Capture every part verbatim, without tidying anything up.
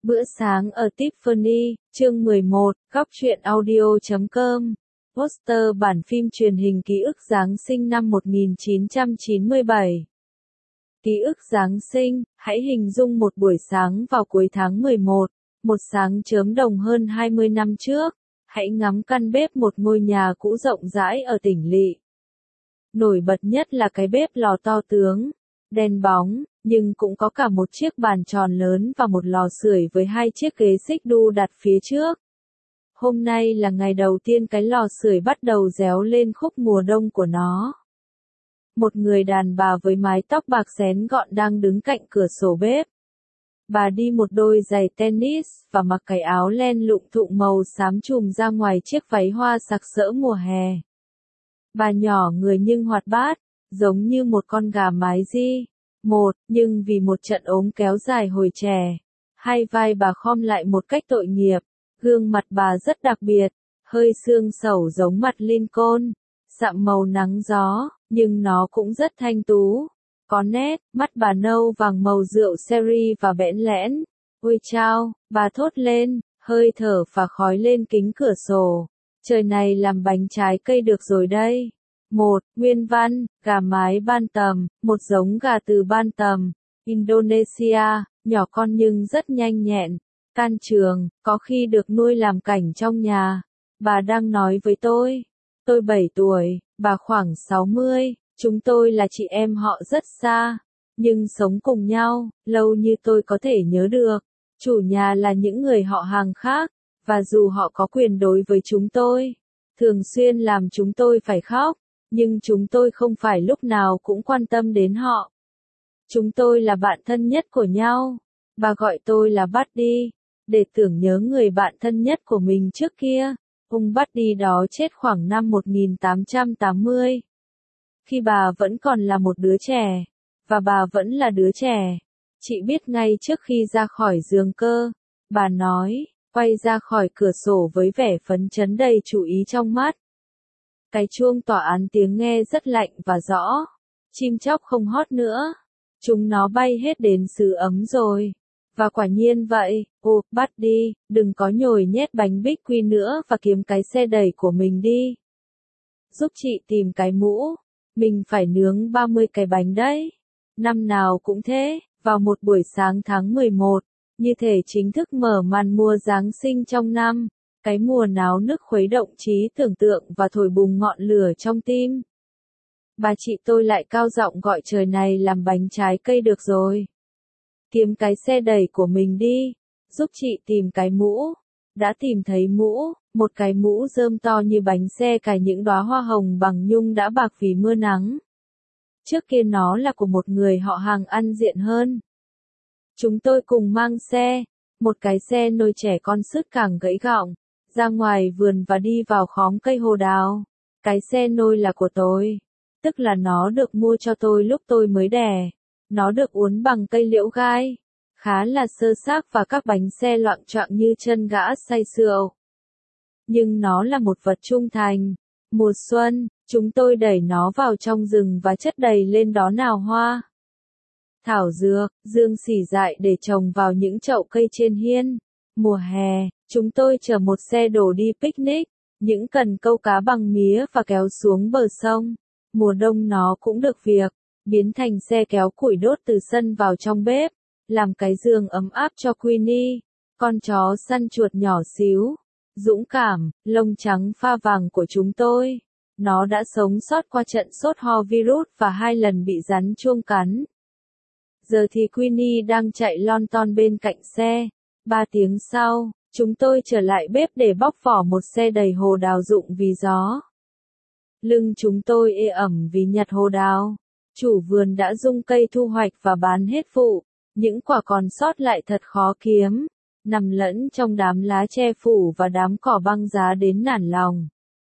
Bữa sáng ở Tiffany, chương mười một, góc truyện audio chấm com. Poster bản phim truyền hình ký ức Giáng sinh năm một nghìn chín trăm chín mươi bảy. Ký ức Giáng sinh, hãy hình dung một buổi sáng vào cuối tháng mười một, một sáng chớm đồng hơn hai mươi năm trước. Hãy ngắm căn bếp một ngôi nhà cũ rộng rãi ở tỉnh lỵ. Nổi bật nhất là cái bếp lò to tướng, đen bóng, nhưng cũng có cả một chiếc bàn tròn lớn và một lò sưởi với hai chiếc ghế xích đu đặt phía trước. Hôm nay là ngày đầu tiên cái lò sưởi bắt đầu réo lên khúc mùa đông của nó. Một người đàn bà với mái tóc bạc xén gọn đang đứng cạnh cửa sổ bếp. Bà đi một đôi giày tennis và mặc cái áo len lụng thụng màu xám trùm ra ngoài chiếc váy hoa sặc sỡ mùa hè. Bà nhỏ người nhưng hoạt bát, giống như một con gà mái di. Một, nhưng vì một trận ốm kéo dài hồi trẻ, hai vai bà khom lại một cách tội nghiệp. Gương mặt bà rất đặc biệt, hơi xương sẩu giống mặt Lincoln, sạm màu nắng gió, nhưng nó cũng rất thanh tú. Có nét, mắt bà nâu vàng màu rượu sherry và bẽn lẽn. Ôi chao, bà thốt lên, hơi thở phả khói lên kính cửa sổ. Trời này làm bánh trái cây được rồi đây. Một, nguyên văn, gà mái Bantam, một giống gà từ Bantam, Indonesia, nhỏ con nhưng rất nhanh nhẹn, can trường, có khi được nuôi làm cảnh trong nhà. Bà đang nói với tôi. Tôi bảy tuổi, bà khoảng sáu mươi, chúng tôi là chị em họ rất xa, nhưng sống cùng nhau, lâu như tôi có thể nhớ được. Chủ nhà là những người họ hàng khác, và dù họ có quyền đối với chúng tôi, thường xuyên làm chúng tôi phải khóc. Nhưng chúng tôi không phải lúc nào cũng quan tâm đến họ. Chúng tôi là bạn thân nhất của nhau. Bà gọi tôi là Buddy, để tưởng nhớ người bạn thân nhất của mình trước kia. Ông Buddy đó chết khoảng năm một nghìn tám trăm tám mươi. Khi bà vẫn còn là một đứa trẻ. Và bà vẫn là đứa trẻ. Chị biết ngay trước khi ra khỏi giường cơ. Bà nói, quay ra khỏi cửa sổ với vẻ phấn chấn đầy chú ý trong mắt. Cái chuông tòa án tiếng nghe rất lạnh và rõ. Chim chóc không hót nữa. Chúng nó bay hết đến xứ ấm rồi. Và quả nhiên vậy. Ồ, bắt đi, đừng có nhồi nhét bánh bích quy nữa và kiếm cái xe đẩy của mình đi. Giúp chị tìm cái mũ. Mình phải nướng ba mươi cái bánh đấy. Năm nào cũng thế, vào một buổi sáng tháng mười một, như thể chính thức mở màn mùa Giáng sinh trong năm. Cái mùa náo nức khuấy động trí tưởng tượng và thổi bùng ngọn lửa trong tim. Bà chị tôi lại cao giọng gọi trời này làm bánh trái cây được rồi. Kiếm cái xe đẩy của mình đi. Giúp chị tìm cái mũ. Đã tìm thấy mũ, một cái mũ rơm to như bánh xe cài những đóa hoa hồng bằng nhung đã bạc vì mưa nắng. Trước kia nó là của một người họ hàng ăn diện hơn. Chúng tôi cùng mang xe, một cái xe nôi trẻ con sứt càng gãy gọng, ra ngoài vườn và đi vào khóm cây hồ đào. Cái xe nôi là của tôi, tức là nó được mua cho tôi lúc tôi mới đẻ. Nó được uốn bằng cây liễu gai, khá là sơ xác và các bánh xe loạng choạng như chân gã say rượu. Nhưng nó là một vật trung thành. Mùa xuân, chúng tôi đẩy nó vào trong rừng và chất đầy lên đó nào hoa. Thảo dược, dương xỉ dại để trồng vào những chậu cây trên hiên. Mùa hè, chúng tôi chở một xe đổ đi picnic, những cần câu cá bằng mía và kéo xuống bờ sông. Mùa đông nó cũng được việc, biến thành xe kéo củi đốt từ sân vào trong bếp, làm cái giường ấm áp cho Queenie, con chó săn chuột nhỏ xíu, dũng cảm, lông trắng pha vàng của chúng tôi. Nó đã sống sót qua trận sốt ho virus và hai lần bị rắn chuông cắn. Giờ thì Queenie đang chạy lon ton bên cạnh xe. Ba tiếng sau, chúng tôi trở lại bếp để bóc vỏ một xe đầy hồ đào rụng vì gió. Lưng chúng tôi ê ẩm vì nhặt hồ đào. Chủ vườn đã rung cây thu hoạch và bán hết vụ. Những quả còn sót lại thật khó kiếm, nằm lẫn trong đám lá che phủ và đám cỏ băng giá đến nản lòng.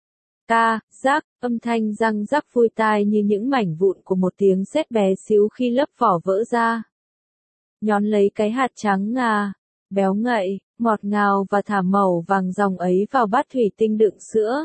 Ca, rắc, âm thanh răng rắc vui tai như những mảnh vụn của một tiếng sét bé xíu khi lớp vỏ vỡ ra. Nhón lấy cái hạt trắng ngà, béo ngậy, ngọt ngào và thả màu vàng ròng ấy vào bát thủy tinh đựng sữa.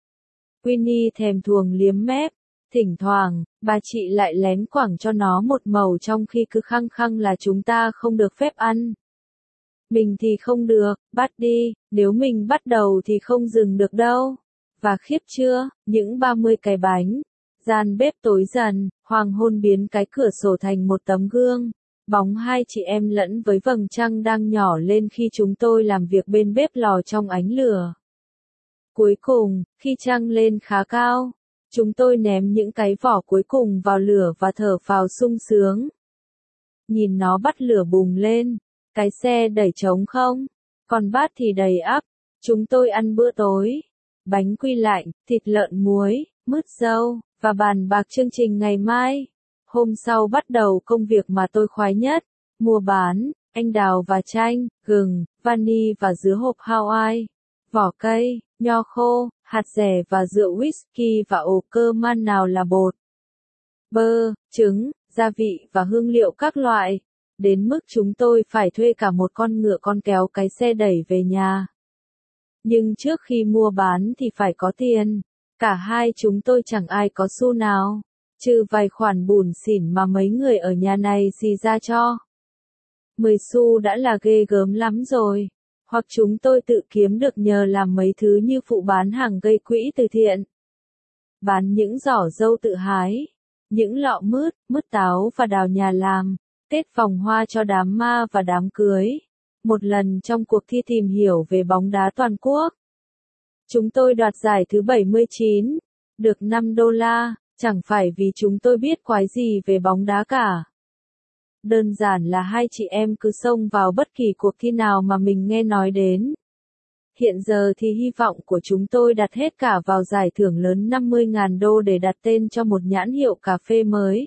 Queenie thèm thuồng liếm mép, thỉnh thoảng, bà chị lại lén quẳng cho nó một mẩu trong khi cứ khăng khăng là chúng ta không được phép ăn. Mình thì không được, bắt đi, nếu mình bắt đầu thì không dừng được đâu. Và khiếp chưa, những ba mươi cái bánh. Gian bếp tối dần, hoàng hôn biến cái cửa sổ thành một tấm gương. Bóng hai chị em lẫn với vầng trăng đang nhỏ lên khi chúng tôi làm việc bên bếp lò trong ánh lửa. Cuối cùng, khi trăng lên khá cao, chúng tôi ném những cái vỏ cuối cùng vào lửa và thở phào sung sướng. Nhìn nó bắt lửa bùng lên, cái xe đẩy trống không, còn bát thì đầy ắp. Chúng tôi ăn bữa tối, bánh quy lạnh, thịt lợn muối, mứt dâu, và bàn bạc chương trình ngày mai. Hôm sau bắt đầu công việc mà tôi khoái nhất, mua bán, anh đào và chanh, gừng, vani và dứa hộp Hawaii, vỏ cây, nho khô, hạt dẻ và rượu whisky và ổ cơ man nào là bột, bơ, trứng, gia vị và hương liệu các loại, đến mức chúng tôi phải thuê cả một con ngựa con kéo cái xe đẩy về nhà. Nhưng trước khi mua bán thì phải có tiền, cả hai chúng tôi chẳng ai có xu nào, trừ vài khoản bủn xỉn mà mấy người ở nhà này xì ra cho. Mười xu đã là ghê gớm lắm rồi, hoặc chúng tôi tự kiếm được nhờ làm mấy thứ như phụ bán hàng gây quỹ từ thiện. Bán những giỏ dâu tự hái, những lọ mứt, mứt táo và đào nhà làm, Tết vòng hoa cho đám ma và đám cưới. Một lần trong cuộc thi tìm hiểu về bóng đá toàn quốc, chúng tôi đoạt giải thứ bảy mươi chín, được năm đô la, chẳng phải vì chúng tôi biết quái gì về bóng đá cả. Đơn giản là hai chị em cứ xông vào bất kỳ cuộc thi nào mà mình nghe nói đến. Hiện giờ thì hy vọng của chúng tôi đặt hết cả vào giải thưởng lớn năm mươi nghìn đô để đặt tên cho một nhãn hiệu cà phê mới.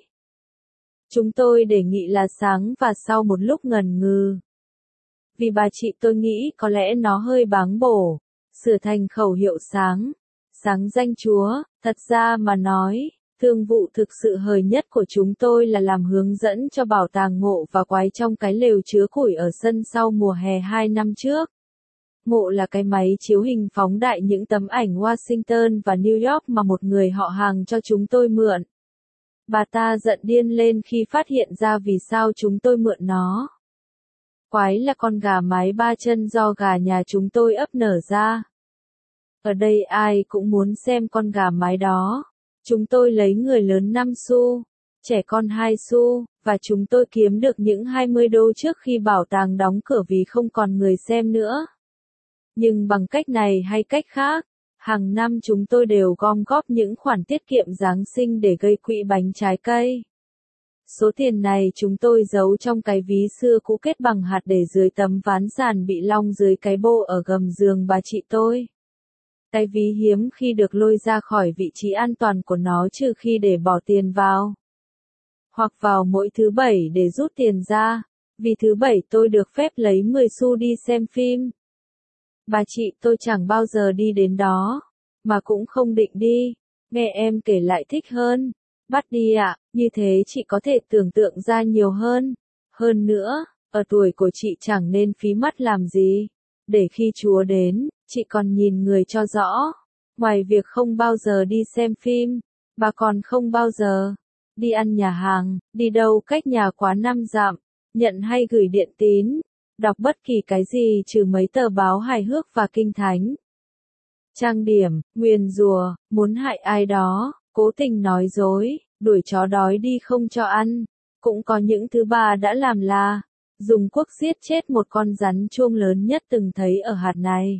Chúng tôi đề nghị là sáng và sau một lúc ngần ngừ. Vì bà chị tôi nghĩ có lẽ nó hơi báng bổ, sửa thành khẩu hiệu sáng. Sáng danh Chúa, thật ra mà nói, thương vụ thực sự hời nhất của chúng tôi là làm hướng dẫn cho bảo tàng Mộ và Quái trong cái lều chứa củi ở sân sau mùa hè hai năm trước. Mộ là cái máy chiếu hình phóng đại những tấm ảnh Washington và New York mà một người họ hàng cho chúng tôi mượn. Bà ta giận điên lên khi phát hiện ra vì sao chúng tôi mượn nó. Quái là con gà mái ba chân do gà nhà chúng tôi ấp nở ra. Ở đây ai cũng muốn xem con gà mái đó. Chúng tôi lấy người lớn năm xu, trẻ con hai xu, và chúng tôi kiếm được những hai mươi đô trước khi bảo tàng đóng cửa vì không còn người xem nữa. Nhưng bằng cách này hay cách khác, hàng năm chúng tôi đều gom góp những khoản tiết kiệm Giáng sinh để gây quỹ bánh trái cây. Số tiền này chúng tôi giấu trong cái ví xưa cũ kết bằng hạt để dưới tấm ván sàn bị long dưới cái bô ở gầm giường bà chị tôi. Cái ví hiếm khi được lôi ra khỏi vị trí an toàn của nó trừ khi để bỏ tiền vào. Hoặc vào mỗi thứ bảy để rút tiền ra, vì thứ bảy tôi được phép lấy mười xu đi xem phim. Bà chị tôi chẳng bao giờ đi đến đó, mà cũng không định đi, nghe em kể lại thích hơn. Bắt đi ạ, như thế chị có thể tưởng tượng ra nhiều hơn. Hơn nữa, ở tuổi của chị chẳng nên phí mắt làm gì. Để khi Chúa đến, chị còn nhìn người cho rõ. Ngoài việc không bao giờ đi xem phim, bà còn không bao giờ đi ăn nhà hàng, đi đâu cách nhà quá năm dặm, nhận hay gửi điện tín, đọc bất kỳ cái gì trừ mấy tờ báo hài hước và kinh thánh. Trang điểm, nguyền rủa, muốn hại ai đó, cố tình nói dối, đuổi chó đói đi không cho ăn. Cũng có những thứ bà đã làm là dùng cuốc giết chết một con rắn chuông lớn nhất từng thấy ở hạt này.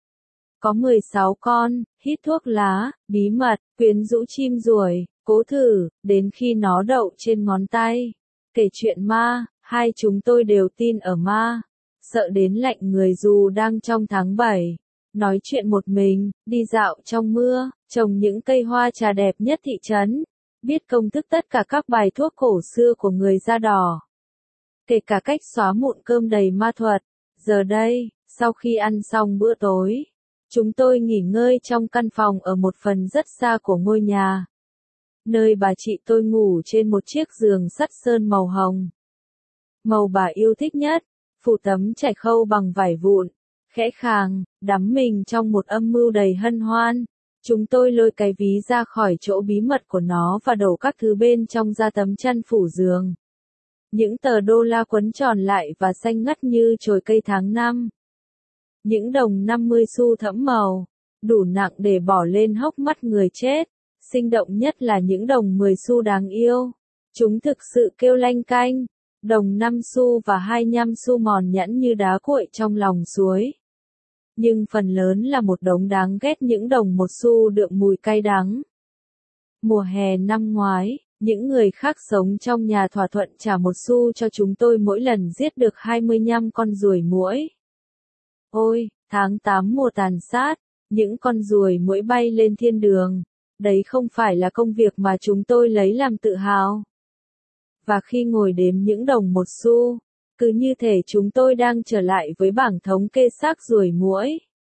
Có mười sáu con, hít thuốc lá, bí mật, quyến rũ chim ruồi, cố thử, đến khi nó đậu trên ngón tay. Kể chuyện ma, hai chúng tôi đều tin ở ma. Sợ đến lạnh người dù đang trong tháng bảy. Nói chuyện một mình, đi dạo trong mưa, trồng những cây hoa trà đẹp nhất thị trấn. Biết công thức tất cả các bài thuốc cổ xưa của người da đỏ. Kể cả cách xóa mụn cơm đầy ma thuật. Giờ đây, sau khi ăn xong bữa tối, chúng tôi nghỉ ngơi trong căn phòng ở một phần rất xa của ngôi nhà. Nơi bà chị tôi ngủ trên một chiếc giường sắt sơn màu hồng. Màu bà yêu thích nhất, phủ tấm trải khâu bằng vải vụn, khẽ khàng, đắm mình trong một âm mưu đầy hân hoan. Chúng tôi lôi cái ví ra khỏi chỗ bí mật của nó và đổ các thứ bên trong ra tấm chăn phủ giường. Những tờ đô la quấn tròn lại và xanh ngắt như chồi cây tháng năm. Những đồng năm mươi xu thẫm màu, đủ nặng để bỏ lên hốc mắt người chết. Sinh động nhất là những đồng mười xu đáng yêu. Chúng thực sự kêu lanh canh. Đồng năm xu và hai mươi lăm xu mòn nhẵn như đá cuội trong lòng suối. Nhưng phần lớn là một đống đáng ghét những đồng một xu đượm mùi cay đắng. Mùa hè năm ngoái, những người khác sống trong nhà thỏa thuận trả một xu cho chúng tôi mỗi lần giết được hai mươi lăm con ruồi muỗi. Ôi, tháng tám mùa tàn sát, những con ruồi muỗi bay lên thiên đường. Đấy không phải là công việc mà chúng tôi lấy làm tự hào. Và khi ngồi đếm những đồng một xu, cứ như thể chúng tôi đang trở lại với bảng thống kê xác ruồi muỗi.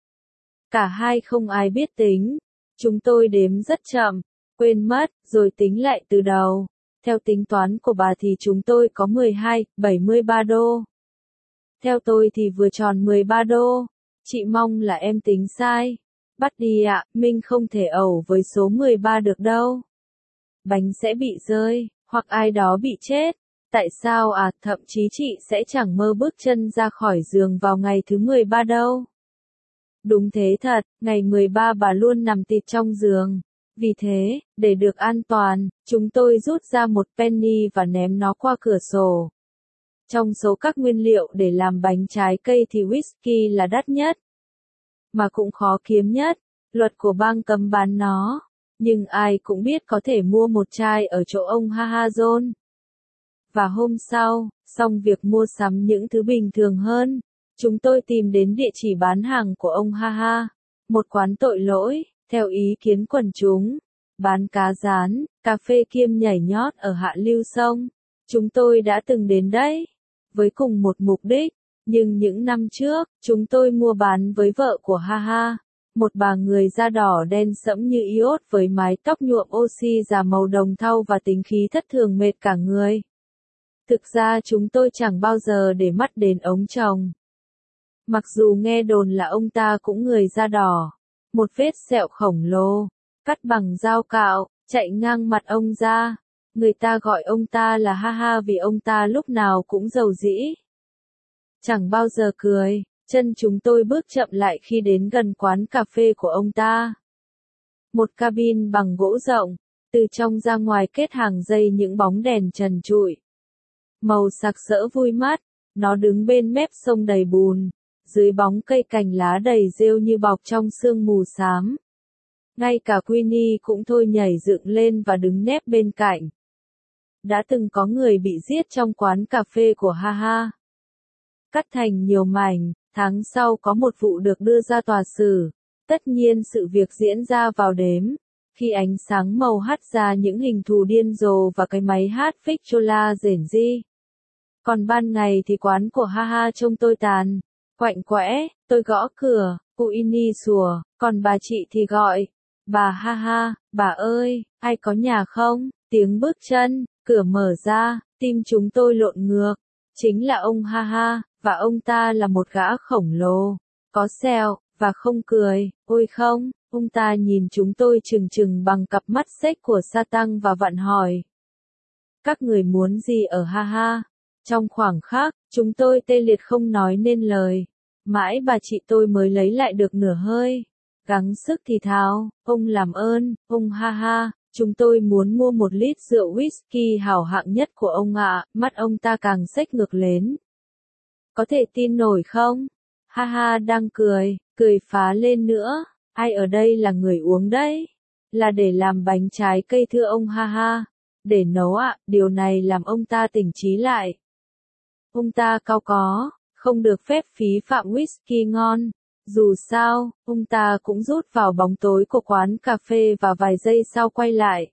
Cả hai không ai biết tính. Chúng tôi đếm rất chậm, quên mất, rồi tính lại từ đầu. Theo tính toán của bà thì chúng tôi có mười hai, bảy mươi ba đô. Theo tôi thì vừa tròn mười ba đô. Chị mong là em tính sai. Bắt đi ạ, Minh không thể ẩu với số mười ba được đâu. Bánh sẽ bị rơi, hoặc ai đó bị chết. Tại sao à, thậm chí chị sẽ chẳng mơ bước chân ra khỏi giường vào ngày thứ mười ba đâu. Đúng thế thật, ngày mười ba bà luôn nằm tịt trong giường. Vì thế, để được an toàn, chúng tôi rút ra một penny và ném nó qua cửa sổ. Trong số các nguyên liệu để làm bánh trái cây thì whisky là đắt nhất. Mà cũng khó kiếm nhất, luật của bang cấm bán nó. Nhưng ai cũng biết có thể mua một chai ở chỗ ông Haha John. Và hôm sau, xong việc mua sắm những thứ bình thường hơn, chúng tôi tìm đến địa chỉ bán hàng của ông Haha, một quán tội lỗi, theo ý kiến quần chúng, bán cá rán, cà phê kiêm nhảy nhót ở hạ lưu sông. Chúng tôi đã từng đến đấy, với cùng một mục đích, nhưng những năm trước, chúng tôi mua bán với vợ của Haha, một bà người da đỏ đen sẫm như iốt với mái tóc nhuộm oxy già màu đồng thau và tính khí thất thường mệt cả người. Thực ra chúng tôi chẳng bao giờ để mắt đến ông chồng. Mặc dù nghe đồn là ông ta cũng người da đỏ, một vết sẹo khổng lồ, cắt bằng dao cạo, chạy ngang mặt ông ra. Người ta gọi ông ta là Haha vì ông ta lúc nào cũng rầu rĩ. Chẳng bao giờ cười, chân chúng tôi bước chậm lại khi đến gần quán cà phê của ông ta. Một cabin bằng gỗ rộng, từ trong ra ngoài kết hàng dây những bóng đèn trần trụi. Màu sặc sỡ vui mắt, nó đứng bên mép sông đầy bùn, dưới bóng cây cành lá đầy rêu như bọc trong sương mù xám. Ngay cả Queenie cũng thôi nhảy dựng lên và đứng nép bên cạnh. Đã từng có người bị giết trong quán cà phê của Haha. Cắt thành nhiều mảnh, tháng sau có một vụ được đưa ra tòa xử. Tất nhiên sự việc diễn ra vào đêm, khi ánh sáng màu hắt ra những hình thù điên rồ và cái máy hát Victrola rền rĩ. Còn ban ngày thì quán của Haha trông tồi tàn, quạnh quẽ. Tôi gõ cửa, Queenie sủa, còn bà chị thì gọi, bà Haha, bà ơi, ai có nhà không? Tiếng bước chân, cửa mở ra, tim chúng tôi lộn ngược. Chính là ông Haha, và ông ta là một gã khổng lồ, có sẹo, và không cười. Ôi không, ông ta nhìn chúng tôi trừng trừng bằng cặp mắt xếch của Satan và vặn hỏi. Các người muốn gì ở Haha? Trong khoảng khắc, chúng tôi tê liệt không nói nên lời. Mãi bà chị tôi mới lấy lại được nửa hơi. Gắng sức thì thào, ông làm ơn, ông Haha, chúng tôi muốn mua một lít rượu whisky hảo hạng nhất của ông ạ. Mắt ông ta càng xếch ngược lên. Có thể tin nổi không? Haha đang cười, cười phá lên nữa. Ai ở đây là người uống đấy? Là để làm bánh trái cây thưa ông Haha. Để nấu ạ, điều này làm ông ta tỉnh trí lại. Ông ta cao có, không được phép phí phạm whisky ngon. Dù sao, ông ta cũng rút vào bóng tối của quán cà phê và vài giây sau quay lại.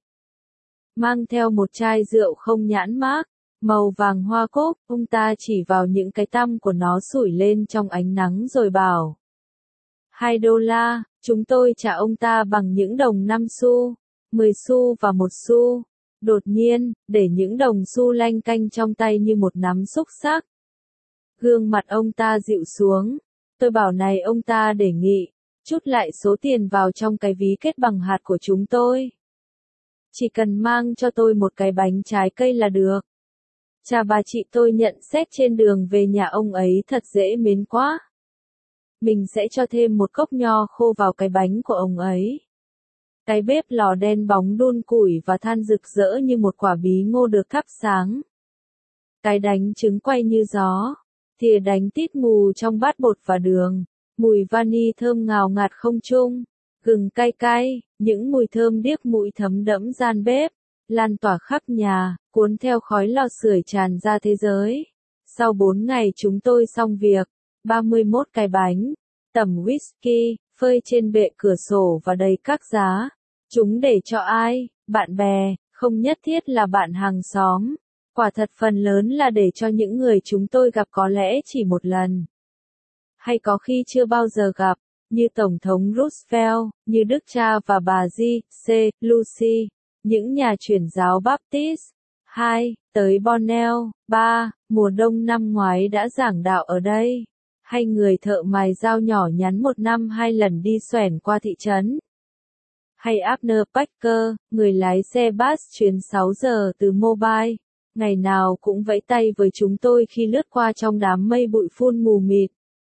Mang theo một chai rượu không nhãn mác, màu vàng hoa cúc, ông ta chỉ vào những cái tăm của nó sủi lên trong ánh nắng rồi bảo. Hai đô la, chúng tôi trả ông ta bằng những đồng năm xu, mười xu và một xu. Đột nhiên, để những đồng xu lanh canh trong tay như một nắm xúc xắc. Gương mặt ông ta dịu xuống. Tôi bảo này ông ta đề nghị, chút lại số tiền vào trong cái ví kết bằng hạt của chúng tôi. Chỉ cần mang cho tôi một cái bánh trái cây là được. Cha bà chị tôi nhận xét trên đường về nhà ông ấy thật dễ mến quá. Mình sẽ cho thêm một cốc nho khô vào cái bánh của ông ấy. Cái bếp lò đen bóng đun củi và than rực rỡ như một quả bí ngô được thắp sáng. Cái đánh trứng quay như gió, thìa đánh tít mù trong bát bột và đường, mùi vani thơm ngào ngạt không trung, gừng cay cay, những mùi thơm điếc mũi thấm đẫm gian bếp, lan tỏa khắp nhà, cuốn theo khói lò sưởi tràn ra thế giới. Sau bốn ngày chúng tôi xong việc, ba mươi mốt cái bánh, tẩm whisky, phơi trên bệ cửa sổ và đầy các giá. Chúng để cho ai, bạn bè, không nhất thiết là bạn hàng xóm. Quả thật phần lớn là để cho những người chúng tôi gặp có lẽ chỉ một lần. Hay có khi chưa bao giờ gặp, như Tổng thống Roosevelt, như Đức Cha và bà G. C. Lucy, những nhà truyền giáo Baptist. hai. Tới Borneo. ba. Mùa đông năm ngoái đã giảng đạo ở đây. Hay người thợ mài dao nhỏ nhắn một năm hai lần đi xoẻn qua thị trấn. Hay Abner Packer, người lái xe bus chuyến sáu giờ từ Mobile, ngày nào cũng vẫy tay với chúng tôi khi lướt qua trong đám mây bụi phun mù mịt.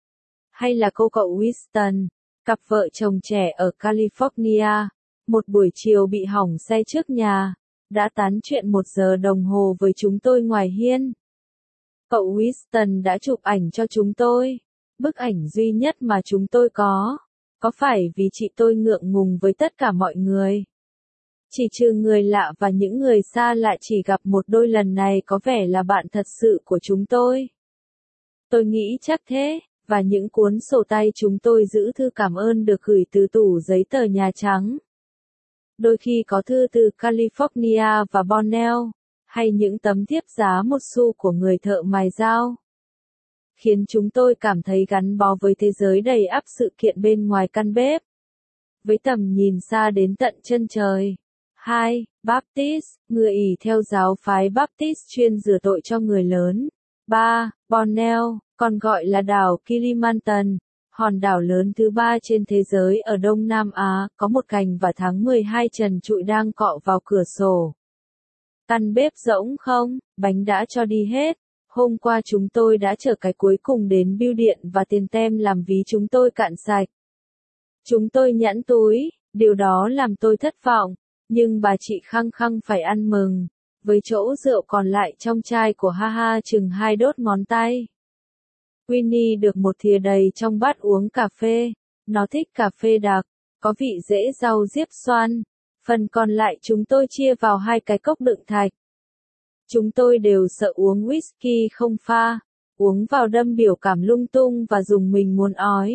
Hay là cô cậu Winston, cặp vợ chồng trẻ ở California, một buổi chiều bị hỏng xe trước nhà, đã tán chuyện một giờ đồng hồ với chúng tôi ngoài hiên. Cậu Winston đã chụp ảnh cho chúng tôi, bức ảnh duy nhất mà chúng tôi có. Có phải vì chị tôi ngượng ngùng với tất cả mọi người? Chỉ trừ người lạ và những người xa lạ chỉ gặp một đôi lần này có vẻ là bạn thật sự của chúng tôi. Tôi nghĩ chắc thế, và những cuốn sổ tay chúng tôi giữ thư cảm ơn được gửi từ tủ giấy tờ Nhà Trắng. Đôi khi có thư từ California và Borneo, hay những tấm thiếp giá một xu của người thợ mài dao. Khiến chúng tôi cảm thấy gắn bó với thế giới đầy ắp sự kiện bên ngoài căn bếp. Với tầm nhìn xa đến tận chân trời. hai. Baptist, người ỷ theo giáo phái Baptist chuyên rửa tội cho người lớn. ba. Borneo, còn gọi là đảo Kilimantan, hòn đảo lớn thứ ba trên thế giới ở Đông Nam Á, có một cành và tháng mười hai trần trụi đang cọ vào cửa sổ. Căn bếp rỗng không, bánh đã cho đi hết. Hôm qua chúng tôi đã chở cái cuối cùng đến bưu điện và tiền tem làm ví chúng tôi cạn sạch. Chúng tôi nhẵn túi, điều đó làm tôi thất vọng, nhưng bà chị khăng khăng phải ăn mừng, với chỗ rượu còn lại trong chai của Haha chừng hai đốt ngón tay. Winnie được một thìa đầy trong bát uống cà phê, nó thích cà phê đặc, có vị rễ rau diếp xoăn, phần còn lại chúng tôi chia vào hai cái cốc đựng thạch. Chúng tôi đều sợ uống whisky không pha, uống vào đâm biểu cảm lung tung và dùng mình muốn ói.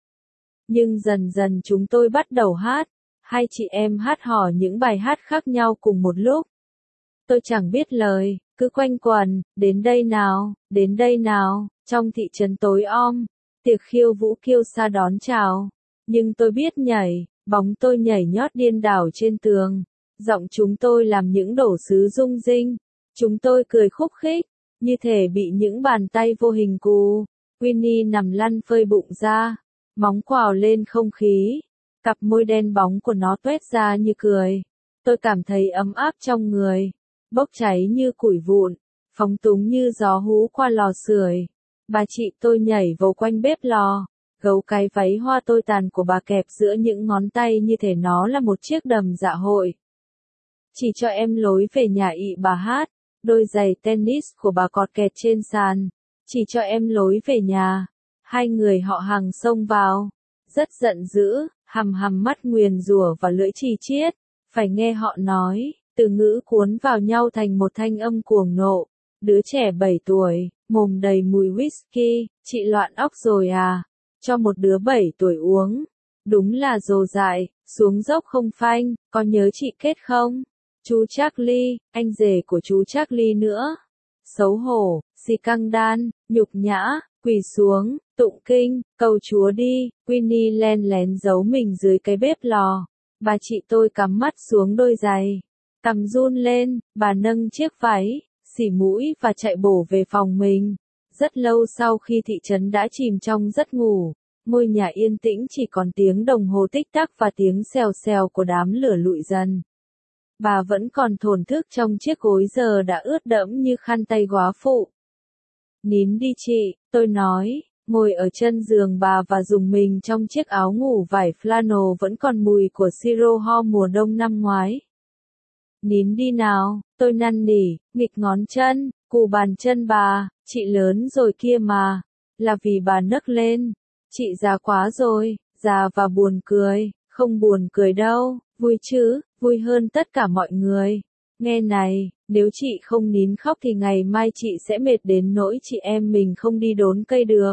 Nhưng dần dần chúng tôi bắt đầu hát, hai chị em hát hò những bài hát khác nhau cùng một lúc. Tôi chẳng biết lời, cứ quanh quẩn, đến đây nào, đến đây nào, trong thị trấn tối om, tiệc khiêu vũ kiêu sa đón chào. Nhưng tôi biết nhảy, bóng tôi nhảy nhót điên đảo trên tường, giọng chúng tôi làm những đổ sứ rung rinh. Chúng tôi cười khúc khích, như thể bị những bàn tay vô hình cù. Winnie nằm lăn phơi bụng ra, móng quào lên không khí. Cặp môi đen bóng của nó tuét ra như cười. Tôi cảm thấy ấm áp trong người, bốc cháy như củi vụn, phóng túng như gió hú qua lò sưởi. Bà chị tôi nhảy vòng quanh bếp lò, gấu cái váy hoa tôi tàn của bà kẹp giữa những ngón tay như thể nó là một chiếc đầm dạ hội. Chỉ cho em lối về nhà ị bà hát. Đôi giày tennis của bà cọt kẹt trên sàn. Chỉ cho em lối về nhà. Hai người họ hàng xông vào. Rất giận dữ, hằm hằm mắt nguyền rủa và lưỡi chì chiết. Phải nghe họ nói, từ ngữ cuốn vào nhau thành một thanh âm cuồng nộ. Đứa trẻ bảy tuổi, mồm đầy mùi whisky, chị loạn óc rồi à? Cho một đứa bảy tuổi uống. Đúng là dồ dại, xuống dốc không phanh, có nhớ chị Kết không? Chú Charlie, anh rể của chú Charlie nữa. Xấu hổ, xì căng đan, nhục nhã, quỳ xuống, tụng kinh, cầu Chúa đi. Winnie len lén giấu mình dưới cái bếp lò. Bà chị tôi cắm mắt xuống đôi giày. Cằm run lên, bà nâng chiếc váy, xỉ mũi và chạy bổ về phòng mình. Rất lâu sau khi thị trấn đã chìm trong giấc ngủ, ngôi nhà yên tĩnh chỉ còn tiếng đồng hồ tích tắc và tiếng xèo xèo của đám lửa lụi dần. Bà vẫn còn thổn thức trong chiếc gối giờ đã ướt đẫm như khăn tay góa phụ. Nín đi chị, tôi nói, ngồi ở chân giường bà và dùng mình trong chiếc áo ngủ vải flannel vẫn còn mùi của siro ho mùa đông năm ngoái. Nín đi nào, tôi năn nỉ, nghịch ngón chân, cù bàn chân bà, chị lớn rồi kia mà, là vì bà nấc lên, chị già quá rồi, già và buồn cười, không buồn cười đâu, vui chứ, vui hơn tất cả mọi người. Nghe này, nếu chị không nín khóc thì ngày mai chị sẽ mệt đến nỗi chị em mình không đi đốn cây được.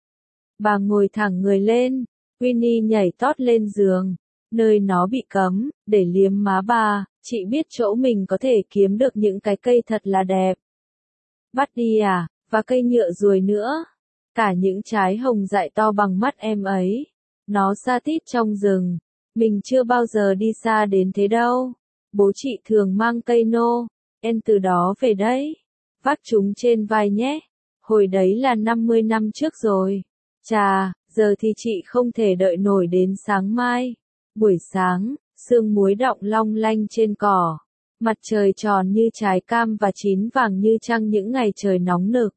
Bà ngồi thẳng người lên, Winnie nhảy tót lên giường, nơi nó bị cấm, để liếm má bà, chị biết chỗ mình có thể kiếm được những cái cây thật là đẹp. Bắt đi à, và cây nhựa ruồi nữa, cả những trái hồng dại to bằng mắt em ấy, nó sa tít trong rừng, mình chưa bao giờ đi xa đến thế đâu. Bố chị thường mang cây nô, en từ đó về đấy, vác chúng trên vai nhé, hồi đấy là năm mươi năm trước rồi. Chà, giờ thì chị không thể đợi nổi đến sáng mai. Buổi sáng, sương muối đọng long lanh trên cỏ, mặt trời tròn như trái cam và chín vàng như trăng những ngày trời nóng nực.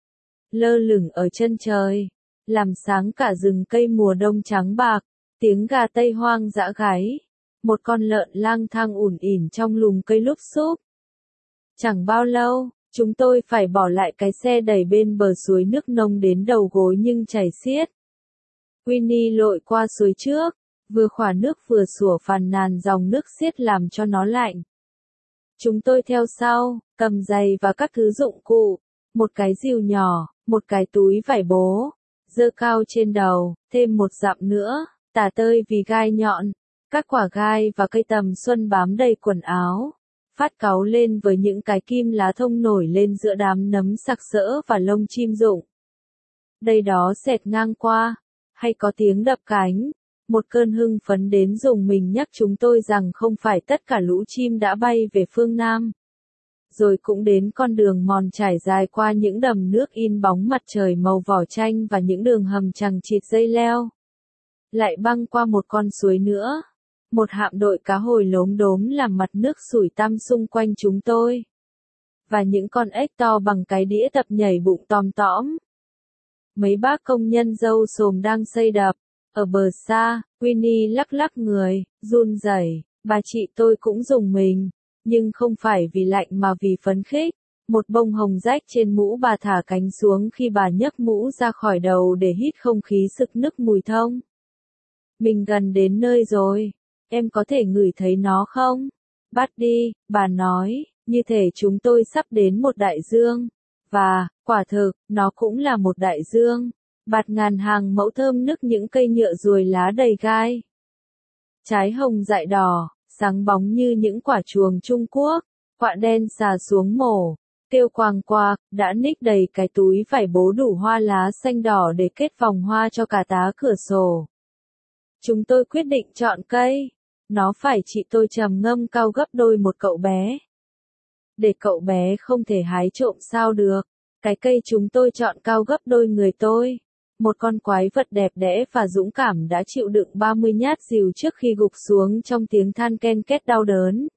Lơ lửng ở chân trời, làm sáng cả rừng cây mùa đông trắng bạc, tiếng gà tây hoang dã gáy. Một con lợn lang thang ủn ỉn trong lùm cây lúp xúp. Chẳng bao lâu, chúng tôi phải bỏ lại cái xe đẩy bên bờ suối nước nông đến đầu gối nhưng chảy xiết. Winnie lội qua suối trước, vừa khỏa nước vừa sủa phàn nàn dòng nước xiết làm cho nó lạnh. Chúng tôi theo sau, cầm giày và các thứ dụng cụ, một cái rìu nhỏ, một cái túi vải bố, giơ cao trên đầu, thêm một dặm nữa, tả tơi vì gai nhọn. Các quả gai và cây tầm xuân bám đầy quần áo, phát cáu lên với những cái kim lá thông nổi lên giữa đám nấm sặc sỡ và lông chim rụng. Đây đó xẹt ngang qua, hay có tiếng đập cánh, một cơn hưng phấn đến dùng mình nhắc chúng tôi rằng không phải tất cả lũ chim đã bay về phương Nam. Rồi cũng đến con đường mòn trải dài qua những đầm nước in bóng mặt trời màu vỏ chanh và những đường hầm chằng chịt dây leo. Lại băng qua một con suối nữa. Một hạm đội cá hồi lốm đốm làm mặt nước sủi tăm xung quanh chúng tôi. Và những con ếch to bằng cái đĩa tập nhảy bụng tòm tõm. Mấy bác công nhân râu xồm đang xây đập. Ở bờ xa, Winnie lắc lắc người, run rẩy. Bà chị tôi cũng rùng mình. Nhưng không phải vì lạnh mà vì phấn khích. Một bông hồng rách trên mũ bà thả cánh xuống khi bà nhấc mũ ra khỏi đầu để hít không khí sực nức mùi thông. Mình gần đến nơi rồi. Em có thể ngửi thấy nó không? Bắt đi, bà nói, như thể chúng tôi sắp đến một đại dương. Và, quả thực, nó cũng là một đại dương. Bạt ngàn hàng mẫu thơm nức những cây nhựa ruồi lá đầy gai. Trái hồng dại đỏ, sáng bóng như những quả chuồng Trung Quốc. Quạ đen xà xuống mổ, kêu quàng quạc, đã ních đầy cái túi vải bố đủ hoa lá xanh đỏ để kết vòng hoa cho cả tá cửa sổ. Chúng tôi quyết định chọn cây. Nó phải chị tôi trầm ngâm cao gấp đôi một cậu bé. Để cậu bé không thể hái trộm sao được. Cái cây chúng tôi chọn cao gấp đôi người tôi. Một con quái vật đẹp đẽ và dũng cảm đã chịu đựng ba mươi nhát rìu trước khi gục xuống trong tiếng than ken két đau đớn.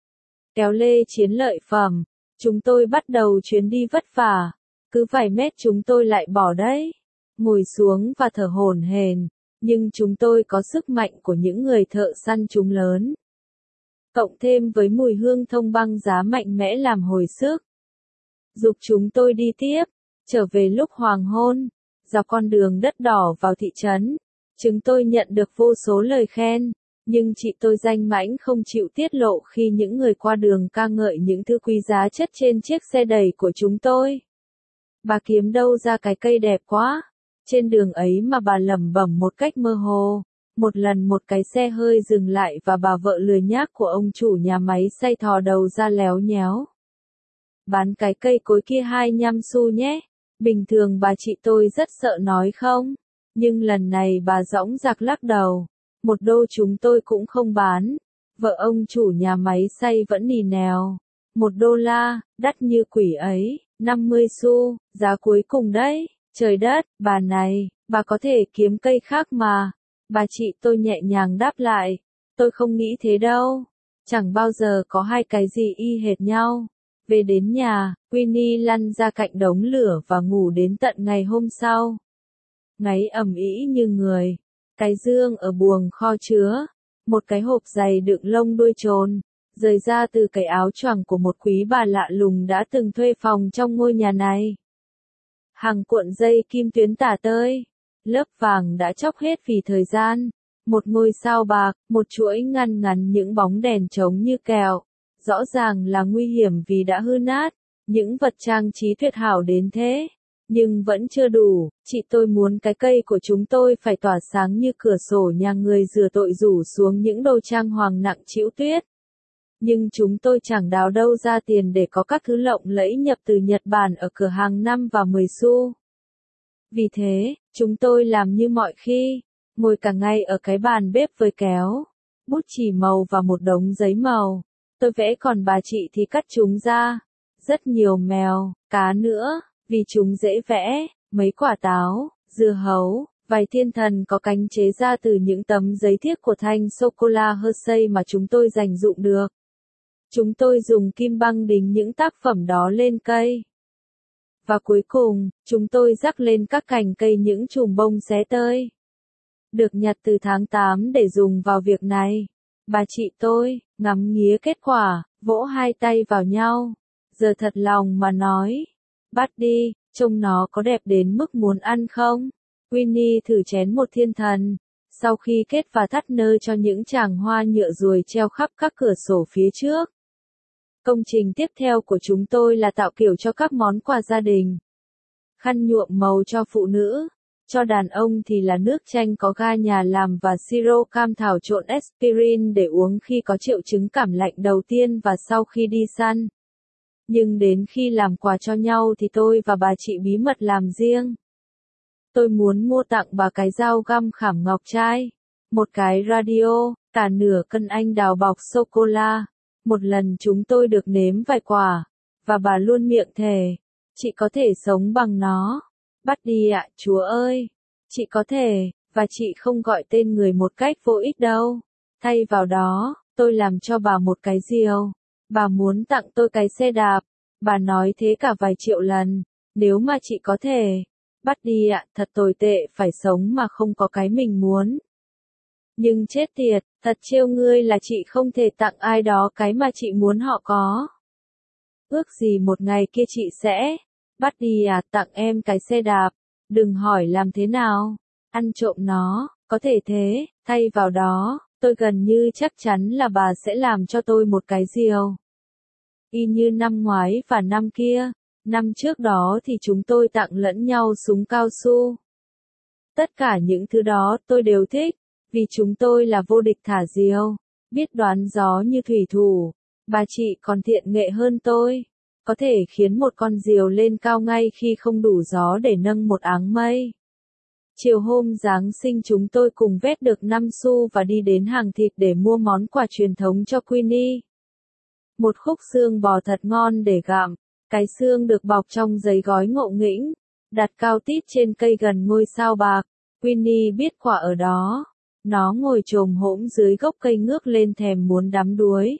Kéo lê chiến lợi phẩm. Chúng tôi bắt đầu chuyến đi vất vả. Cứ vài mét chúng tôi lại bỏ đấy. Ngồi xuống và thở hổn hển. Nhưng chúng tôi có sức mạnh của những người thợ săn chúng lớn. Cộng thêm với mùi hương thông băng giá mạnh mẽ làm hồi sức. Dục chúng tôi đi tiếp, trở về lúc hoàng hôn, dọc con đường đất đỏ vào thị trấn. Chúng tôi nhận được vô số lời khen, nhưng chị tôi danh mãnh không chịu tiết lộ khi những người qua đường ca ngợi những thứ quý giá chất trên chiếc xe đẩy của chúng tôi. Bà kiếm đâu ra cái cây đẹp quá. Trên đường ấy mà bà lẩm bẩm một cách mơ hồ. Một lần một cái xe hơi dừng lại và bà vợ lười nhác của ông chủ nhà máy xay thò đầu ra léo nhéo. Bán cái cây cối kia hai nhăm xu nhé. Bình thường bà chị tôi rất sợ nói không. Nhưng lần này bà dõng dạc lắc đầu. Một đô chúng tôi cũng không bán. Vợ ông chủ nhà máy xay vẫn nì nèo. Một đô la, đắt như quỷ ấy, năm mươi xu, giá cuối cùng đấy. Trời đất, bà này, bà có thể kiếm cây khác mà. Bà chị tôi nhẹ nhàng đáp lại. Tôi không nghĩ thế đâu. Chẳng bao giờ có hai cái gì y hệt nhau. Về đến nhà, Queenie lăn ra cạnh đống lửa và ngủ đến tận ngày hôm sau. Ngáy ầm ĩ như người. Cái dương ở buồng kho chứa một cái hộp giày đựng lông đuôi trồn, rời ra từ cái áo choàng của một quý bà lạ lùng đã từng thuê phòng trong ngôi nhà này. Hàng cuộn dây kim tuyến tả tơi, lớp vàng đã chóc hết vì thời gian, một ngôi sao bạc, một chuỗi ngăn ngắn những bóng đèn trống như kẹo, rõ ràng là nguy hiểm vì đã hư nát, những vật trang trí tuyệt hảo đến thế. Nhưng vẫn chưa đủ, chị tôi muốn cái cây của chúng tôi phải tỏa sáng như cửa sổ nhà người rửa tội rủ xuống những đồ trang hoàng nặng trĩu tuyết. Nhưng chúng tôi chẳng đào đâu ra tiền để có các thứ lộng lẫy nhập từ Nhật Bản ở cửa hàng năm và mười xu. Vì thế, chúng tôi làm như mọi khi, ngồi cả ngày ở cái bàn bếp với kéo, bút chì màu và một đống giấy màu. Tôi vẽ còn bà chị thì cắt chúng ra. Rất nhiều mèo, cá nữa, vì chúng dễ vẽ, mấy quả táo, dưa hấu, vài thiên thần có cánh chế ra từ những tấm giấy thiếc của thanh sô-cô-la Hershey mà chúng tôi dành dụm được. Chúng tôi dùng kim băng đính những tác phẩm đó lên cây. Và cuối cùng, chúng tôi rắc lên các cành cây những chùm bông xé tơi. Được nhặt từ tháng tám để dùng vào việc này. Bà chị tôi, ngắm nghía kết quả, vỗ hai tay vào nhau. Giờ thật lòng mà nói. Bắt đi, trông nó có đẹp đến mức muốn ăn không? Queenie thử chén một thiên thần. Sau khi kết và thắt nơ cho những chàng hoa nhựa ruồi treo khắp các cửa sổ phía trước. Công trình tiếp theo của chúng tôi là tạo kiểu cho các món quà gia đình. Khăn nhuộm màu cho phụ nữ. Cho đàn ông thì là nước chanh có ga nhà làm và siro cam thảo trộn aspirin để uống khi có triệu chứng cảm lạnh đầu tiên và sau khi đi săn. Nhưng đến khi làm quà cho nhau thì tôi và bà chị bí mật làm riêng. Tôi muốn mua tặng bà cái dao găm khảm ngọc trai, một cái radio, cả nửa cân anh đào bọc sô-cô-la. Một lần chúng tôi được nếm vài quả, và bà luôn miệng thề, chị có thể sống bằng nó. Bắt đi ạ, chúa ơi. Chị có thể, và chị không gọi tên người một cách vô ích đâu. Thay vào đó, tôi làm cho bà một cái diều. Bà muốn tặng tôi cái xe đạp. Bà nói thế cả vài triệu lần. Nếu mà chị có thể. Bắt đi ạ, thật tồi tệ phải sống mà không có cái mình muốn. Nhưng chết tiệt, thật trêu ngươi là chị không thể tặng ai đó cái mà chị muốn họ có. Ước gì một ngày kia chị sẽ. Bắt đi à, tặng em cái xe đạp. Đừng hỏi làm thế nào. Ăn trộm nó, có thể thế. Thay vào đó, tôi gần như chắc chắn là bà sẽ làm cho tôi một cái diều. Y như năm ngoái và năm kia. Năm trước đó thì chúng tôi tặng lẫn nhau súng cao su. Tất cả những thứ đó tôi đều thích. Vì chúng tôi là vô địch thả diều. Biết đoán gió như thủy thủ. Bà chị còn thiện nghệ hơn tôi. Có thể khiến một con diều lên cao ngay khi không đủ gió để nâng một áng mây. Chiều hôm Giáng sinh chúng tôi cùng vét được năm xu và đi đến hàng thịt để mua món quà truyền thống cho Queenie. Một khúc xương bò thật ngon để gặm. Cái xương được bọc trong giấy gói ngộ nghĩnh, đặt cao tít trên cây gần ngôi sao bạc. Queenie biết quả ở đó. Nó ngồi chồm hổm dưới gốc cây ngước lên thèm muốn đắm đuối.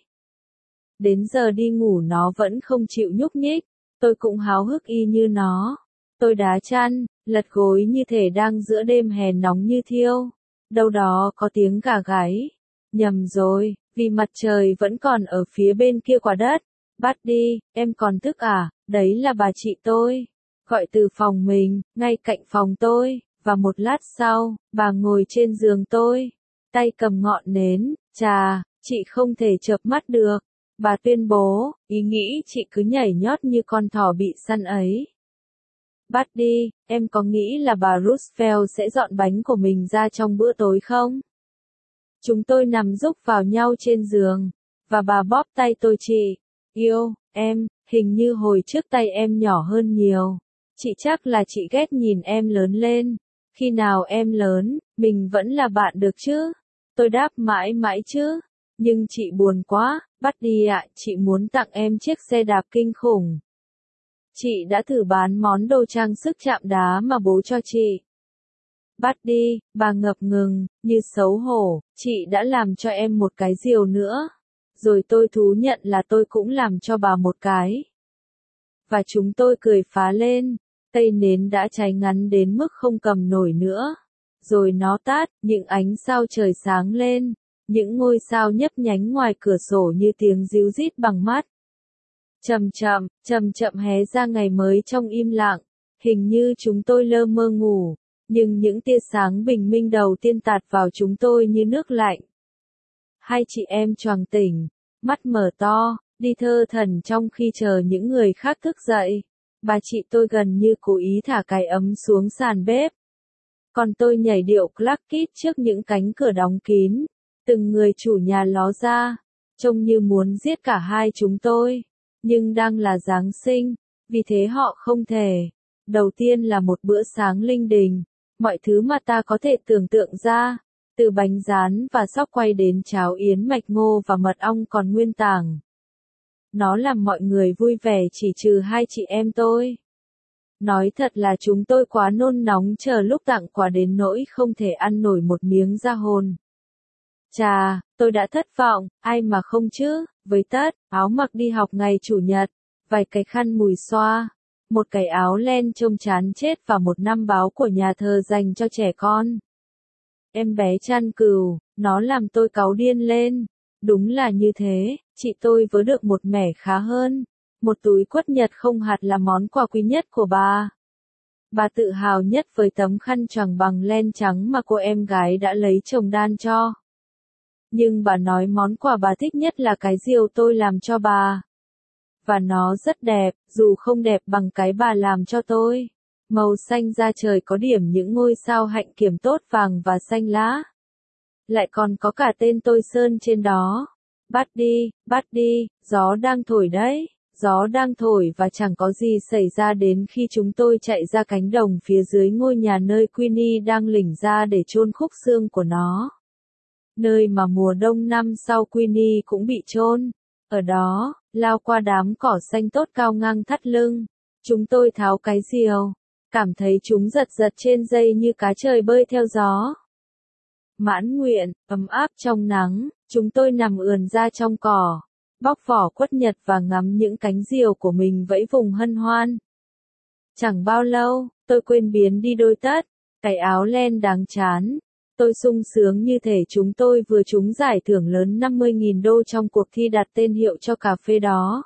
Đến giờ đi ngủ nó vẫn không chịu nhúc nhích. Tôi cũng háo hức y như nó. Tôi đá chăn, lật gối như thể đang giữa đêm hè nóng như thiêu. Đâu đó có tiếng gà gáy. Nhầm rồi, vì mặt trời vẫn còn ở phía bên kia quả đất. Bắt đi, em còn thức à? Đấy là bà chị tôi. Gọi từ phòng mình, ngay cạnh phòng tôi. Và một lát sau, bà ngồi trên giường tôi. Tay cầm ngọn nến, chà, chị không thể chợp mắt được. Bà tuyên bố, ý nghĩ chị cứ nhảy nhót như con thỏ bị săn ấy. Bắt đi, em có nghĩ là bà Roosevelt sẽ dọn bánh của mình ra trong bữa tối không? Chúng tôi nằm rúc vào nhau trên giường, và bà bóp tay tôi chị. Yêu, em, hình như hồi trước tay em nhỏ hơn nhiều. Chị chắc là chị ghét nhìn em lớn lên. Khi nào em lớn, mình vẫn là bạn được chứ? Tôi đáp mãi mãi chứ. Nhưng chị buồn quá, bắt đi ạ, chị muốn tặng em chiếc xe đạp kinh khủng. Chị đã thử bán món đồ trang sức chạm đá mà bố cho chị. Bắt đi, bà ngập ngừng, như xấu hổ, chị đã làm cho em một cái diều nữa. rồi tôi thú nhận là tôi cũng làm cho bà một cái. Và chúng tôi cười phá lên, cây nến đã cháy ngắn đến mức không cầm nổi nữa. Rồi nó tắt, những ánh sao trời sáng lên, những ngôi sao nhấp nhánh ngoài cửa sổ như tiếng ríu rít bằng mắt. Chậm chậm, chậm chậm hé ra ngày mới trong im lặng, hình như chúng tôi lơ mơ ngủ, nhưng những tia sáng bình minh đầu tiên tạt vào chúng tôi như nước lạnh. Hai chị em choàng tỉnh, mắt mở to, đi thơ thẩn trong khi chờ những người khác thức dậy. Bà chị tôi gần như cố ý thả cái ấm xuống sàn bếp. Còn tôi nhảy điệu clack kít trước những cánh cửa đóng kín, từng người chủ nhà ló ra, trông như muốn giết cả hai chúng tôi. Nhưng đang là Giáng sinh, vì thế họ không thể. Đầu tiên là một bữa sáng linh đình, mọi thứ mà ta có thể tưởng tượng ra, từ bánh rán và xóc quay đến cháo yến mạch ngô và mật ong còn nguyên tảng. Nó làm mọi người vui vẻ chỉ trừ hai chị em tôi. Nói thật là chúng tôi quá nôn nóng chờ lúc tặng quà đến nỗi không thể ăn nổi một miếng da hồn. Chà, tôi đã thất vọng, ai mà không chứ, với tất, áo mặc đi học ngày Chủ nhật, vài cái khăn mùi xoa, một cái áo len trông chán chết và một năm báo của nhà thờ dành cho trẻ con. Em bé chăn cừu, nó làm tôi cáu điên lên. Đúng là như thế, chị tôi vớ được một mẻ khá hơn. Một túi quất nhật không hạt là món quà quý nhất của bà. Bà tự hào nhất với tấm khăn choàng bằng len trắng mà cô em gái đã lấy chồng đan cho. Nhưng bà nói món quà bà thích nhất là cái diều tôi làm cho bà. Và nó rất đẹp, dù không đẹp bằng cái bà làm cho tôi. Màu xanh da trời có điểm những ngôi sao hạnh kiểm tốt vàng và xanh lá. Lại còn có cả tên tôi sơn trên đó. Bắt đi, bắt đi, gió đang thổi đấy. Gió đang thổi và chẳng có gì xảy ra đến khi chúng tôi chạy ra cánh đồng phía dưới ngôi nhà nơi Queenie đang lỉnh ra để chôn khúc xương của nó. Nơi mà mùa đông năm sau Queenie cũng bị chôn. Ở đó, lao qua đám cỏ xanh tốt cao ngang thắt lưng. Chúng tôi tháo cái diều, cảm thấy chúng giật giật trên dây như cá trời bơi theo gió. Mãn nguyện, ấm áp trong nắng, chúng tôi nằm ườn ra trong cỏ, bóc vỏ quất nhật và ngắm những cánh diều của mình vẫy vùng hân hoan. Chẳng bao lâu, tôi quên biến đi đôi tất, cái áo len đáng chán. Tôi sung sướng như thể chúng tôi vừa trúng giải thưởng lớn năm mươi nghìn đô trong cuộc thi đặt tên hiệu cho cà phê đó.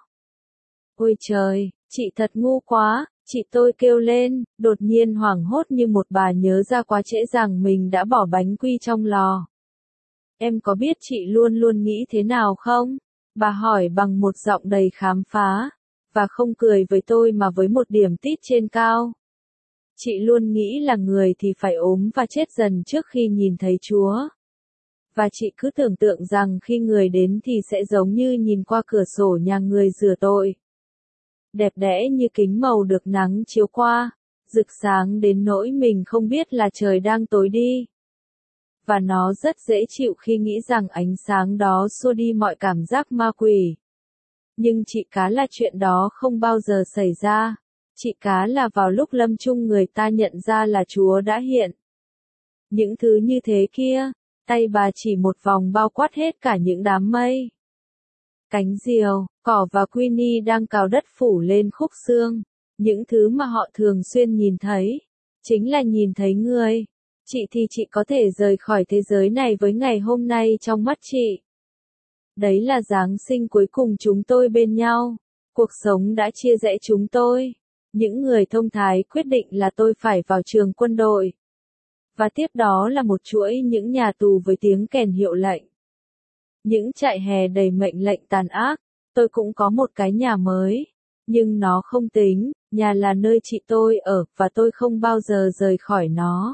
Ôi trời, chị thật ngu quá, chị tôi kêu lên, đột nhiên hoảng hốt như một bà nhớ ra quá trễ rằng mình đã bỏ bánh quy trong lò. Em có biết chị luôn luôn nghĩ thế nào không? Bà hỏi bằng một giọng đầy khám phá, và không cười với tôi mà với một điểm tít trên cao. Chị luôn nghĩ là người thì phải ốm và chết dần trước khi nhìn thấy Chúa. Và chị cứ tưởng tượng rằng khi người đến thì sẽ giống như nhìn qua cửa sổ nhà người rửa tội. Đẹp đẽ như kính màu được nắng chiếu qua, rực sáng đến nỗi mình không biết là trời đang tối đi. Và nó rất dễ chịu khi nghĩ rằng ánh sáng đó xua đi mọi cảm giác ma quỷ. Nhưng chị cá là chuyện đó không bao giờ xảy ra. Chị cá là vào lúc lâm chung người ta nhận ra là Chúa đã hiện. Những thứ như thế kia, tay bà chỉ một vòng bao quát hết cả những đám mây. Cánh diều, cỏ và Queenie đang cào đất phủ lên khúc xương. Những thứ mà họ thường xuyên nhìn thấy, chính là nhìn thấy người. Chị thì chị có thể rời khỏi thế giới này với ngày hôm nay trong mắt chị. Đấy là Giáng sinh cuối cùng chúng tôi bên nhau. Cuộc sống đã chia rẽ chúng tôi. Những người thông thái quyết định là tôi phải vào trường quân đội. Và tiếp đó là một chuỗi những nhà tù với tiếng kèn hiệu lệnh. Những trại hè đầy mệnh lệnh tàn ác. Tôi cũng có một cái nhà mới. Nhưng nó không tính, nhà là nơi chị tôi ở, và tôi không bao giờ rời khỏi nó.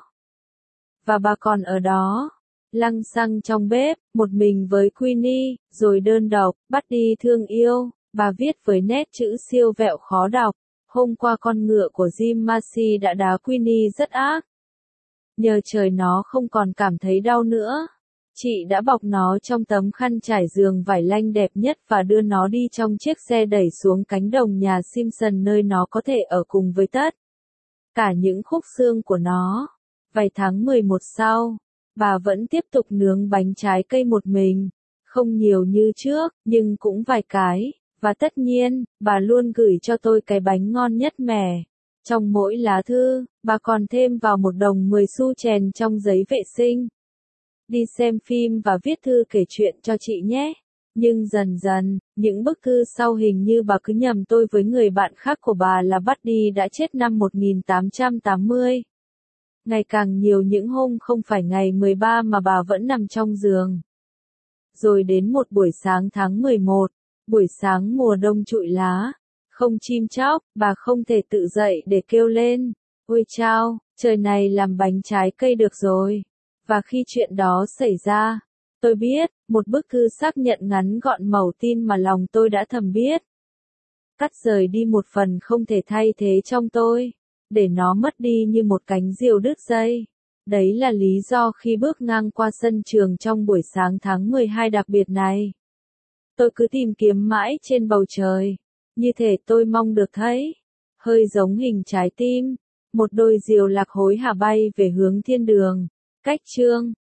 Và bà còn ở đó, lăng xăng trong bếp, một mình với Queenie, rồi đơn độc, bắt đi thương yêu, bà viết với nét chữ siêu vẹo khó đọc. Hôm qua con ngựa của Jim Massey đã đá Queenie rất ác. Nhờ trời nó không còn cảm thấy đau nữa. Chị đã bọc nó trong tấm khăn trải giường vải lanh đẹp nhất và đưa nó đi trong chiếc xe đẩy xuống cánh đồng nhà Simpson nơi nó có thể ở cùng với tất cả những khúc xương của nó. Vài tháng mười một sau, bà vẫn tiếp tục nướng bánh trái cây một mình. Không nhiều như trước, nhưng cũng vài cái. Và tất nhiên, bà luôn gửi cho tôi cái bánh ngon nhất mẻ. Trong mỗi lá thư, bà còn thêm vào một đồng mười xu chèn trong giấy vệ sinh. Đi xem phim và viết thư kể chuyện cho chị nhé. Nhưng dần dần, những bức thư sau hình như bà cứ nhầm tôi với người bạn khác của bà là Buddy đã chết năm một nghìn tám trăm tám mươi. Ngày càng nhiều những hôm không phải ngày mười ba mà bà vẫn nằm trong giường. Rồi đến một buổi sáng tháng mười một, buổi sáng mùa đông trụi lá, không chim chóc, bà không thể tự dậy để kêu lên. Ôi chao, trời này làm bánh trái cây được rồi. Và khi chuyện đó xảy ra, tôi biết, một bức thư xác nhận ngắn gọn mẩu tin mà lòng tôi đã thầm biết. Cắt rời đi một phần không thể thay thế trong tôi, để nó mất đi như một cánh diều đứt dây. Đấy là lý do khi bước ngang qua sân trường trong buổi sáng tháng mười hai đặc biệt này, tôi cứ tìm kiếm mãi trên bầu trời, như thể tôi mong được thấy, hơi giống hình trái tim, một đôi diều lạc hối hả bay về hướng thiên đường. Cách chương